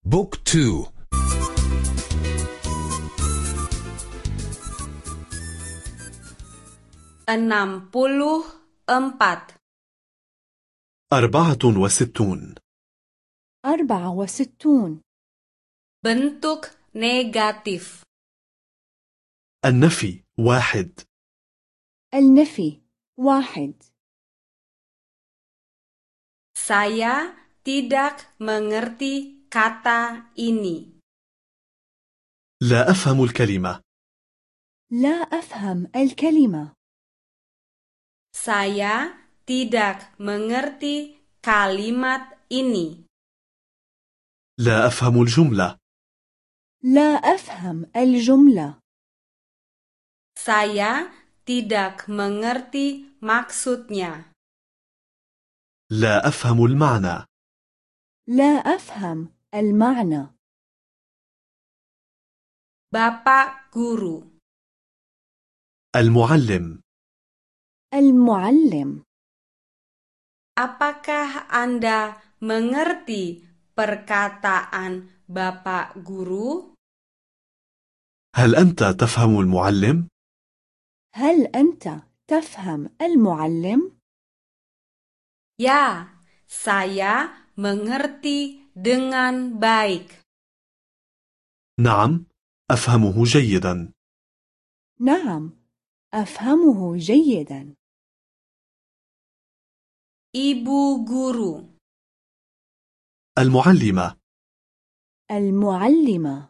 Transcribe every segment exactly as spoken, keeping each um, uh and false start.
بوك تو. enam puluh empat. أربعة وستون. أربعة وستون. Bentuk negatif. النفي واحد. النفي واحد. Saya tidak mengerti kata ini. لا أفهم الكلمة. لا أفهم الكلمة. Saya tidak mengerti kalimat ini. لا أفهم الجملة. لا أفهم الجملة. Saya tidak mengerti maksudnya. لا أفهم المعنى. لا أفهم المعنى. Bapak guru. المعلم. المعلم. Apakah Anda mengerti perkataan Bapak guru? هل أنت تفهم المعلم؟ هل أنت تفهم المعلم؟ Ya, saya mengerti dengan baik. نعم، أفهمه جيدا. نعم، أفهمه جيدا. Ibu guru. المعلمة. المعلمة.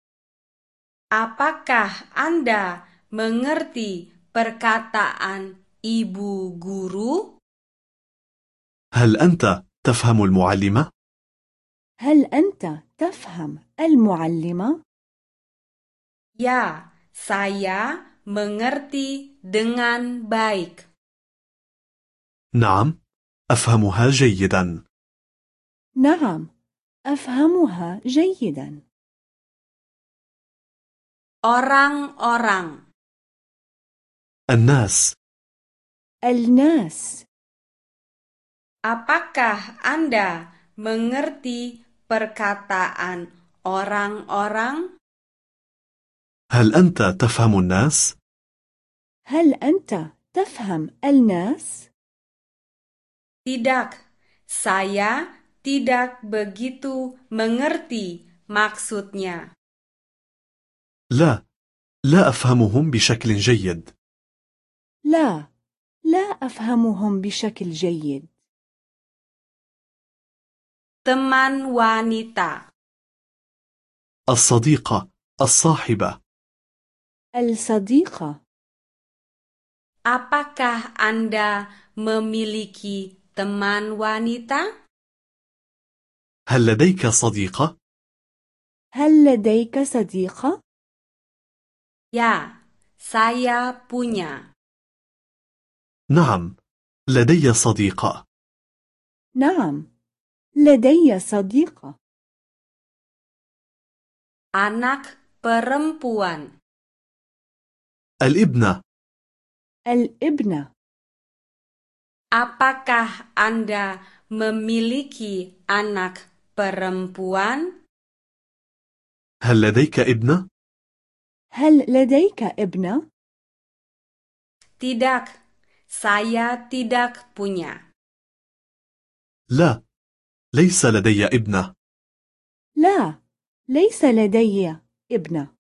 Apakah Anda mengerti perkataan ibu guru? هل أنت تفهم المعلمة؟ هل أنت تفهم المعلمة؟ Ya, saya mengerti dengan baik. نعم، أفهمها جيدا. نعم، أفهمها جيدا. Orang-orang. الناس. الناس. Apakah Anda mengerti perkataan orang-orang? هل أنت تفهم الناس؟ هل أنت تفهم الناس؟ Tidak, saya tidak begitu mengerti maksudnya. لا، لا أفهمهم بشكل جيد. لا، لا أفهمهم بشكل جيد. Teman wanita. الصديقة، الصاحبة. الصديقة. Apakah Anda memiliki teman wanita? هل لديك صديقة؟ هل لديك صديقة؟ Ya, saya punya. نعم، لدي صديقة. نعم، لدي صديقة. Anak perempuan. الابنة. الابنة. Apakah Anda memiliki anak perempuan? هل لديك ابنة؟ هل لديك ابنة؟ Tidak, saya tidak punya. لا، ليس لدي ابنة. لا، ليس لدي ابنة.